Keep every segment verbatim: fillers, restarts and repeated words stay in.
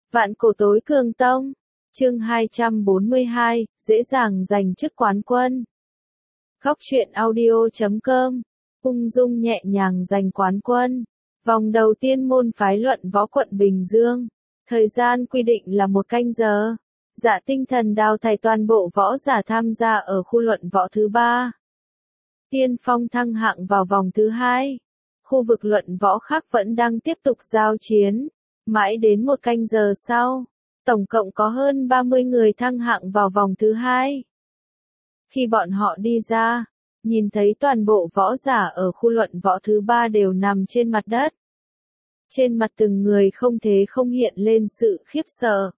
Vạn cổ tối cường tông. Chương hai trăm bốn mươi hai, dễ dàng giành chức quán quân. Góc truyện audio chấm com. Ung dung nhẹ nhàng giành quán quân. Vòng đầu tiên môn phái luận võ quận Bình Dương. Thời gian quy định là một canh giờ. Dạ Tinh Thần đào thải toàn bộ võ giả tham gia ở khu luận võ thứ ba. Tiên Phong thăng hạng vào vòng thứ hai. Khu vực luận võ khác vẫn đang tiếp tục giao chiến. Mãi đến một canh giờ sau, tổng cộng có hơn ba mươi người thăng hạng vào vòng thứ hai. Khi bọn họ đi ra, nhìn thấy toàn bộ võ giả ở khu luận võ thứ ba đều nằm trên mặt đất. Trên mặt từng người không thể không hiện lên sự khiếp sợ.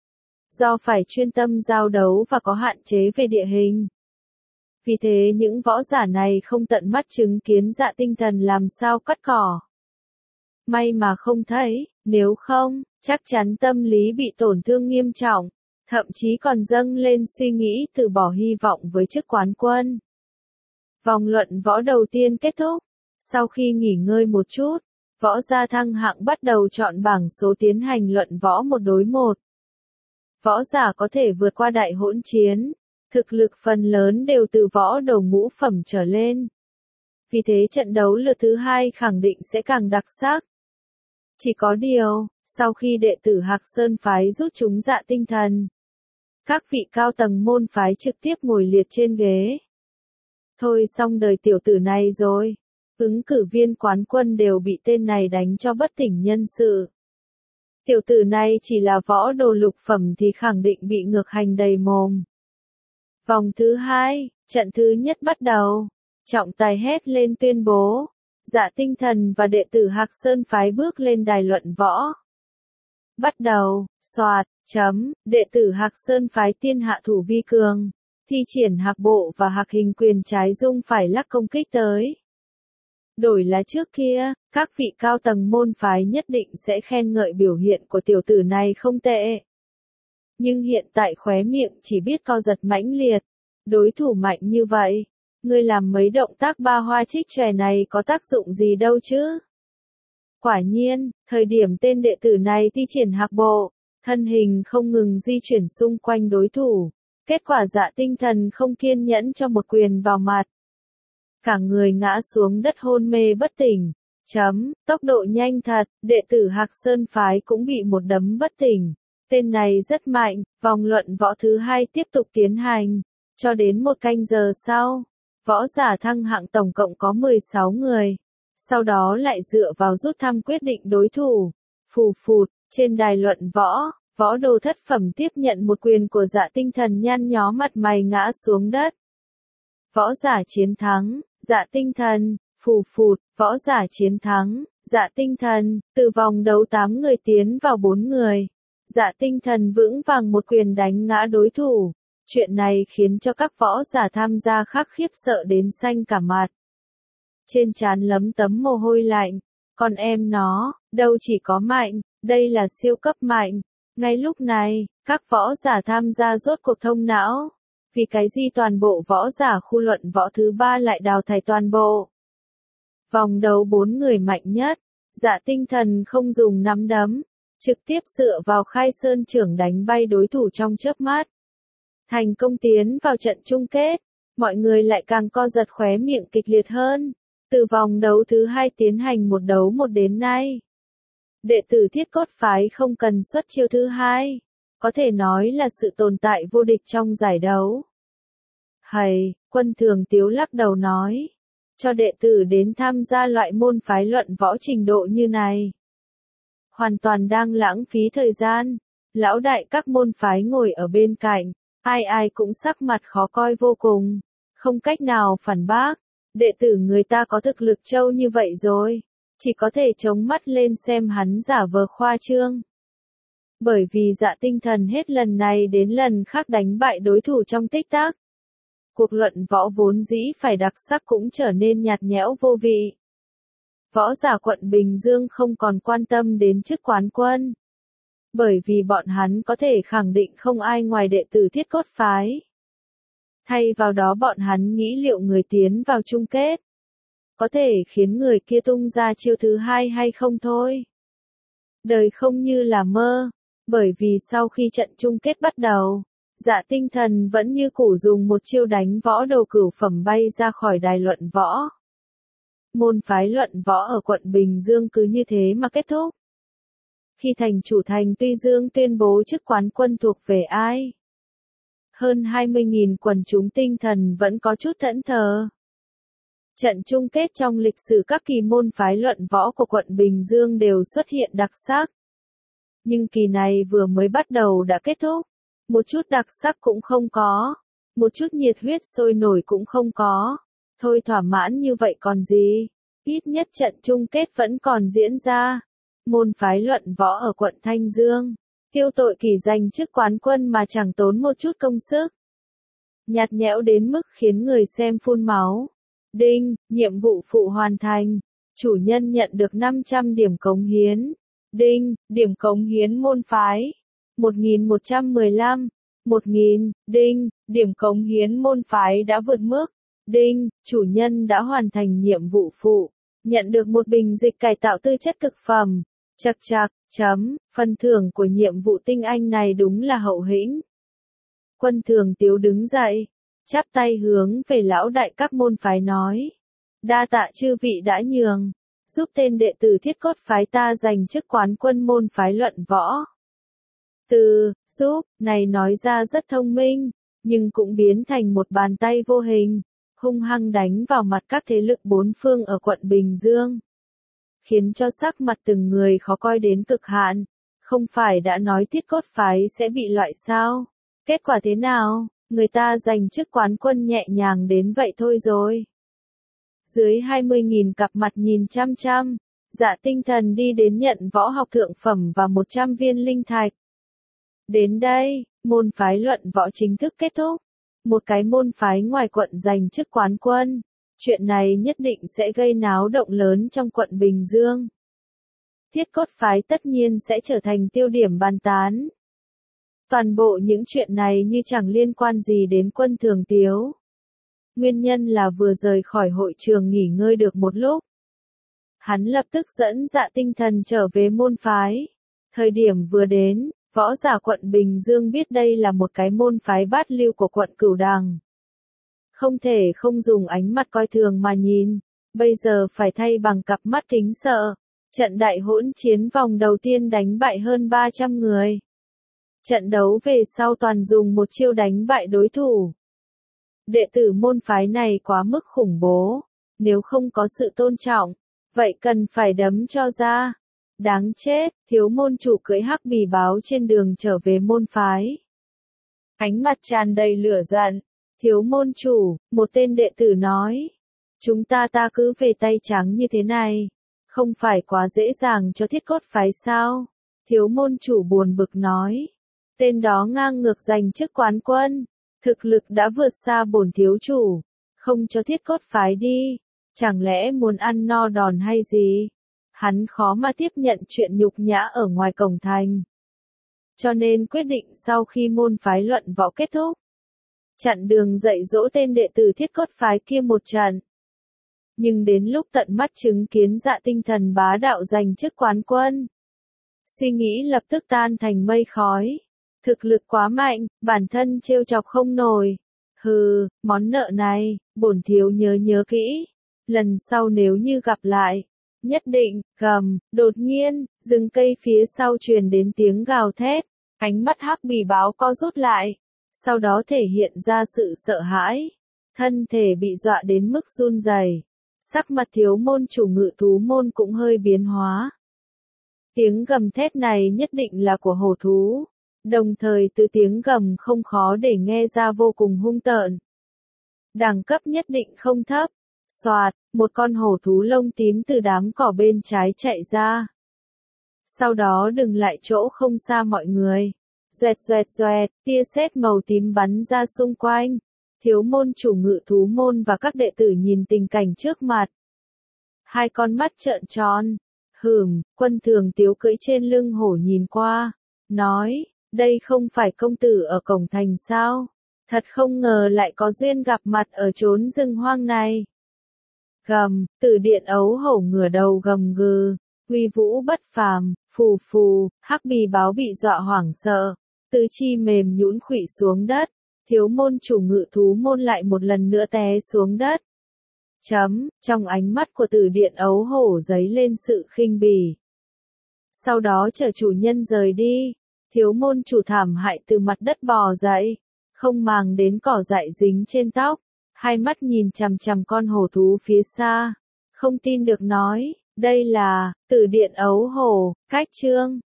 Do phải chuyên tâm giao đấu và có hạn chế về địa hình. Vì thế những võ giả này không tận mắt chứng kiến Dạ Tinh Thần làm sao cắt cỏ. May mà không thấy, nếu không, chắc chắn tâm lý bị tổn thương nghiêm trọng, thậm chí còn dâng lên suy nghĩ từ bỏ hy vọng với chức quán quân. Vòng luận võ đầu tiên kết thúc, sau khi nghỉ ngơi một chút, võ gia thăng hạng bắt đầu chọn bảng số tiến hành luận võ một đối một. Võ giả có thể vượt qua đại hỗn chiến, thực lực phần lớn đều từ võ đầu ngũ phẩm trở lên. Vì thế trận đấu lượt thứ hai khẳng định sẽ càng đặc sắc. Chỉ có điều, sau khi đệ tử Hạc Sơn phái rút chúng Dạ Tinh Thần, các vị cao tầng môn phái trực tiếp ngồi liệt trên ghế. Thôi xong đời tiểu tử này rồi, ứng cử viên quán quân đều bị tên này đánh cho bất tỉnh nhân sự. Tiểu tử này chỉ là võ đồ lục phẩm thì khẳng định bị ngược hành đầy mồm. Vòng thứ hai, trận thứ nhất bắt đầu, trọng tài hét lên tuyên bố. Dạ Tinh Thần và đệ tử Hạc Sơn phái bước lên đài luận võ. Bắt đầu, soạt, chấm, đệ tử Hạc Sơn phái tiên hạ thủ vi cường, thi triển hạc bộ và hạc hình quyền trái dung phải lắc công kích tới. Đổi là trước kia, các vị cao tầng môn phái nhất định sẽ khen ngợi biểu hiện của tiểu tử này không tệ. Nhưng hiện tại khóe miệng chỉ biết co giật mãnh liệt, đối thủ mạnh như vậy. Ngươi làm mấy động tác ba hoa trích chòe này có tác dụng gì đâu chứ? Quả nhiên, thời điểm tên đệ tử này thi triển hạc bộ, thân hình không ngừng di chuyển xung quanh đối thủ. Kết quả Dạ Tinh Thần không kiên nhẫn cho một quyền vào mặt. Cả người ngã xuống đất hôn mê bất tỉnh. Chấm, tốc độ nhanh thật, đệ tử Hạc Sơn phái cũng bị một đấm bất tỉnh. Tên này rất mạnh, vòng luận võ thứ hai tiếp tục tiến hành, cho đến một canh giờ sau. Võ giả thăng hạng tổng cộng có mười sáu người, sau đó lại dựa vào rút thăm quyết định đối thủ. Phù phụt, trên đài luận võ, võ đồ thất phẩm tiếp nhận một quyền của Dạ Tinh Thần nhăn nhó mặt mày ngã xuống đất. Võ giả chiến thắng, Dạ Tinh Thần, phù phụt, võ giả chiến thắng, Dạ Tinh Thần, từ vòng đấu tám người tiến vào bốn người. Dạ Tinh Thần vững vàng một quyền đánh ngã đối thủ. Chuyện này khiến cho các võ giả tham gia khác khiếp sợ đến xanh cả mặt. Trên trán lấm tấm mồ hôi lạnh, con em nó, đâu chỉ có mạnh, đây là siêu cấp mạnh. Ngay lúc này, các võ giả tham gia rốt cuộc thông não. Vì cái gì toàn bộ võ giả khu luận võ thứ ba lại đào thải toàn bộ. Vòng đấu bốn người mạnh nhất, Dạ Tinh Thần không dùng nắm đấm, trực tiếp dựa vào khai sơn chưởng đánh bay đối thủ trong chớp mắt. Thành công tiến vào trận chung kết, mọi người lại càng co giật khóe miệng kịch liệt hơn. Từ vòng đấu thứ hai tiến hành một đấu một đến nay, đệ tử Thiết Cốt phái không cần xuất chiêu thứ hai, có thể nói là sự tồn tại vô địch trong giải đấu. Hầy, Quân Thường Tiếu lắc đầu nói, cho đệ tử đến tham gia loại môn phái luận võ trình độ như này, hoàn toàn đang lãng phí thời gian. Lão đại các môn phái ngồi ở bên cạnh, ai ai cũng sắc mặt khó coi vô cùng, không cách nào phản bác. Đệ tử người ta có thực lực trâu như vậy rồi, chỉ có thể chống mắt lên xem hắn giả vờ khoa trương. Bởi vì Dạ Tinh Thần hết lần này đến lần khác đánh bại đối thủ trong tích tắc. Cuộc luận võ vốn dĩ phải đặc sắc cũng trở nên nhạt nhẽo vô vị. Võ giả quận Bình Dương không còn quan tâm đến chức quán quân. Bởi vì bọn hắn có thể khẳng định không ai ngoài đệ tử Thiết Cốt phái. Thay vào đó bọn hắn nghĩ liệu người tiến vào chung kết có thể khiến người kia tung ra chiêu thứ hai hay không thôi. Đời không như là mơ, Bởi vì sau khi trận chung kết bắt đầu, Dạ Tinh Thần vẫn như cũ dùng một chiêu đánh võ đầu cửu phẩm bay ra khỏi đài luận võ. Môn phái luận võ ở quận Bình Dương cứ như thế mà kết thúc. Khi thành chủ thành Tuy Dương tuyên bố chức quán quân thuộc về ai? Hơn hai mươi nghìn quần chúng tinh thần vẫn có chút thẫn thờ. Trận chung kết trong lịch sử các kỳ môn phái luận võ của quận Bình Dương đều xuất hiện đặc sắc. Nhưng kỳ này vừa mới bắt đầu đã kết thúc. Một chút đặc sắc cũng không có. Một chút nhiệt huyết sôi nổi cũng không có. Thôi thỏa mãn như vậy còn gì. Ít nhất trận chung kết vẫn còn diễn ra. Môn phái luận võ ở quận Thanh Dương. Tiêu tội kỳ giành chức quán quân mà chẳng tốn một chút công sức. Nhạt nhẽo đến mức khiến người xem phun máu. Đinh, nhiệm vụ phụ hoàn thành. Chủ nhân nhận được năm trăm điểm cống hiến. Đinh, điểm cống hiến môn phái. một nghìn một trăm mười lăm. một nghìn. Đinh, điểm cống hiến môn phái đã vượt mức. Đinh, chủ nhân đã hoàn thành nhiệm vụ phụ. Nhận được một bình dịch cải tạo tư chất cực phẩm. Chật chật, chấm, phần thưởng của nhiệm vụ tinh anh này đúng là hậu hĩnh. Quân Thường Tiếu đứng dậy, chắp tay hướng về lão đại các môn phái nói. Đa tạ chư vị đã nhường, giúp tên đệ tử Thiết Cốt phái ta giành chức quán quân môn phái luận võ. Từ, giúp, này nói ra rất thông minh, nhưng cũng biến thành một bàn tay vô hình, hung hăng đánh vào mặt các thế lực bốn phương ở quận Bình Dương. Khiến cho sắc mặt từng người khó coi đến cực hạn, không phải đã nói Thiết Cốt phái sẽ bị loại sao? Kết quả thế nào? Người ta giành chức quán quân nhẹ nhàng đến vậy thôi rồi. Dưới hai mươi nghìn cặp mặt nhìn chăm chăm, Dạ Tinh Thần đi đến nhận võ học thượng phẩm và một trăm viên linh thạch. Đến đây, môn phái luận võ chính thức kết thúc. Một cái môn phái ngoài quận giành chức quán quân. Chuyện này nhất định sẽ gây náo động lớn trong quận Bình Dương. Thiết Cốt phái tất nhiên sẽ trở thành tiêu điểm bàn tán. Toàn bộ những chuyện này như chẳng liên quan gì đến Quân Thường Tiếu. Nguyên nhân là vừa rời khỏi hội trường nghỉ ngơi được một lúc. Hắn lập tức dẫn Dạ Tinh Thần trở về môn phái. Thời điểm vừa đến, võ giả quận Bình Dương biết đây là một cái môn phái bát lưu của quận Cửu Đằng. Không thể không dùng ánh mắt coi thường mà nhìn, bây giờ phải thay bằng cặp mắt kính sợ. Trận đại hỗn chiến vòng đầu tiên đánh bại hơn ba trăm người. Trận đấu về sau toàn dùng một chiêu đánh bại đối thủ. Đệ tử môn phái này quá mức khủng bố, nếu không có sự tôn trọng, vậy cần phải đấm cho ra. Đáng chết, thiếu môn chủ cưỡi hắc bì báo trên đường trở về môn phái. Ánh mặt tràn đầy lửa giận, thiếu môn chủ, một tên đệ tử nói. Chúng ta ta cứ về tay trắng như thế này, không phải quá dễ dàng cho Thiết Cốt phái sao? Thiếu môn chủ buồn bực nói. Tên đó ngang ngược giành chức quán quân, thực lực đã vượt xa bổn thiếu chủ, không cho Thiết Cốt phái đi, chẳng lẽ muốn ăn no đòn hay gì? Hắn khó mà tiếp nhận chuyện nhục nhã ở ngoài cổng thành. Cho nên quyết định sau khi môn phái luận võ kết thúc, chặn đường dạy dỗ tên đệ tử Thiết Cốt phái kia một trận. Nhưng đến lúc tận mắt chứng kiến Dạ Tinh Thần bá đạo giành chức quán quân, suy nghĩ lập tức tan thành mây khói. Thực lực quá mạnh, bản thân trêu chọc không nổi. Hừ, món nợ này, bổn thiếu nhớ nhớ kỹ. Lần sau nếu như gặp lại, nhất định, gầm, đột nhiên, rừng cây phía sau truyền đến tiếng gào thét. Ánh mắt hắc bì báo co rút lại, sau đó thể hiện ra sự sợ hãi. Thân thể bị dọa đến mức run rẩy. Sắc mặt thiếu môn chủ Ngự Thú môn cũng hơi biến hóa. Tiếng gầm thét này nhất định là của hổ thú. Đồng thời từ tiếng gầm không khó để nghe ra vô cùng hung tợn. Đẳng cấp nhất định không thấp. Xoạt, một con hổ thú lông tím từ đám cỏ bên trái chạy ra. Sau đó dừng lại chỗ không xa mọi người. Doẹt doẹt doẹt, tia sét màu tím bắn ra xung quanh. Thiếu môn chủ Ngự Thú môn và các đệ tử nhìn tình cảnh trước mặt. Hai con mắt trợn tròn. Hửm, Quân Thường Tiếu cưỡi trên lưng hổ nhìn qua. Nói, đây không phải công tử ở cổng thành sao? Thật không ngờ lại có duyên gặp mặt ở chốn rừng hoang này. Gầm, Tử Điện ấu hổ ngửa đầu gầm gừ. Uy vũ bất phàm, Phù phù, hắc bì báo bị dọa hoảng sợ, tứ chi mềm nhũn khuỵu xuống đất, thiếu môn chủ ngự thú môn lại một lần nữa té xuống đất. Chấm, trong ánh mắt của Từ Điện ấu hổ dấy lên sự khinh bỉ. Sau đó chờ chủ nhân rời đi, thiếu môn chủ thảm hại từ mặt đất bò dậy, không màng đến cỏ dại dính trên tóc, hai mắt nhìn chằm chằm con hổ thú phía xa, không tin được nói, đây là Từ Điện ấu hổ, cách chương.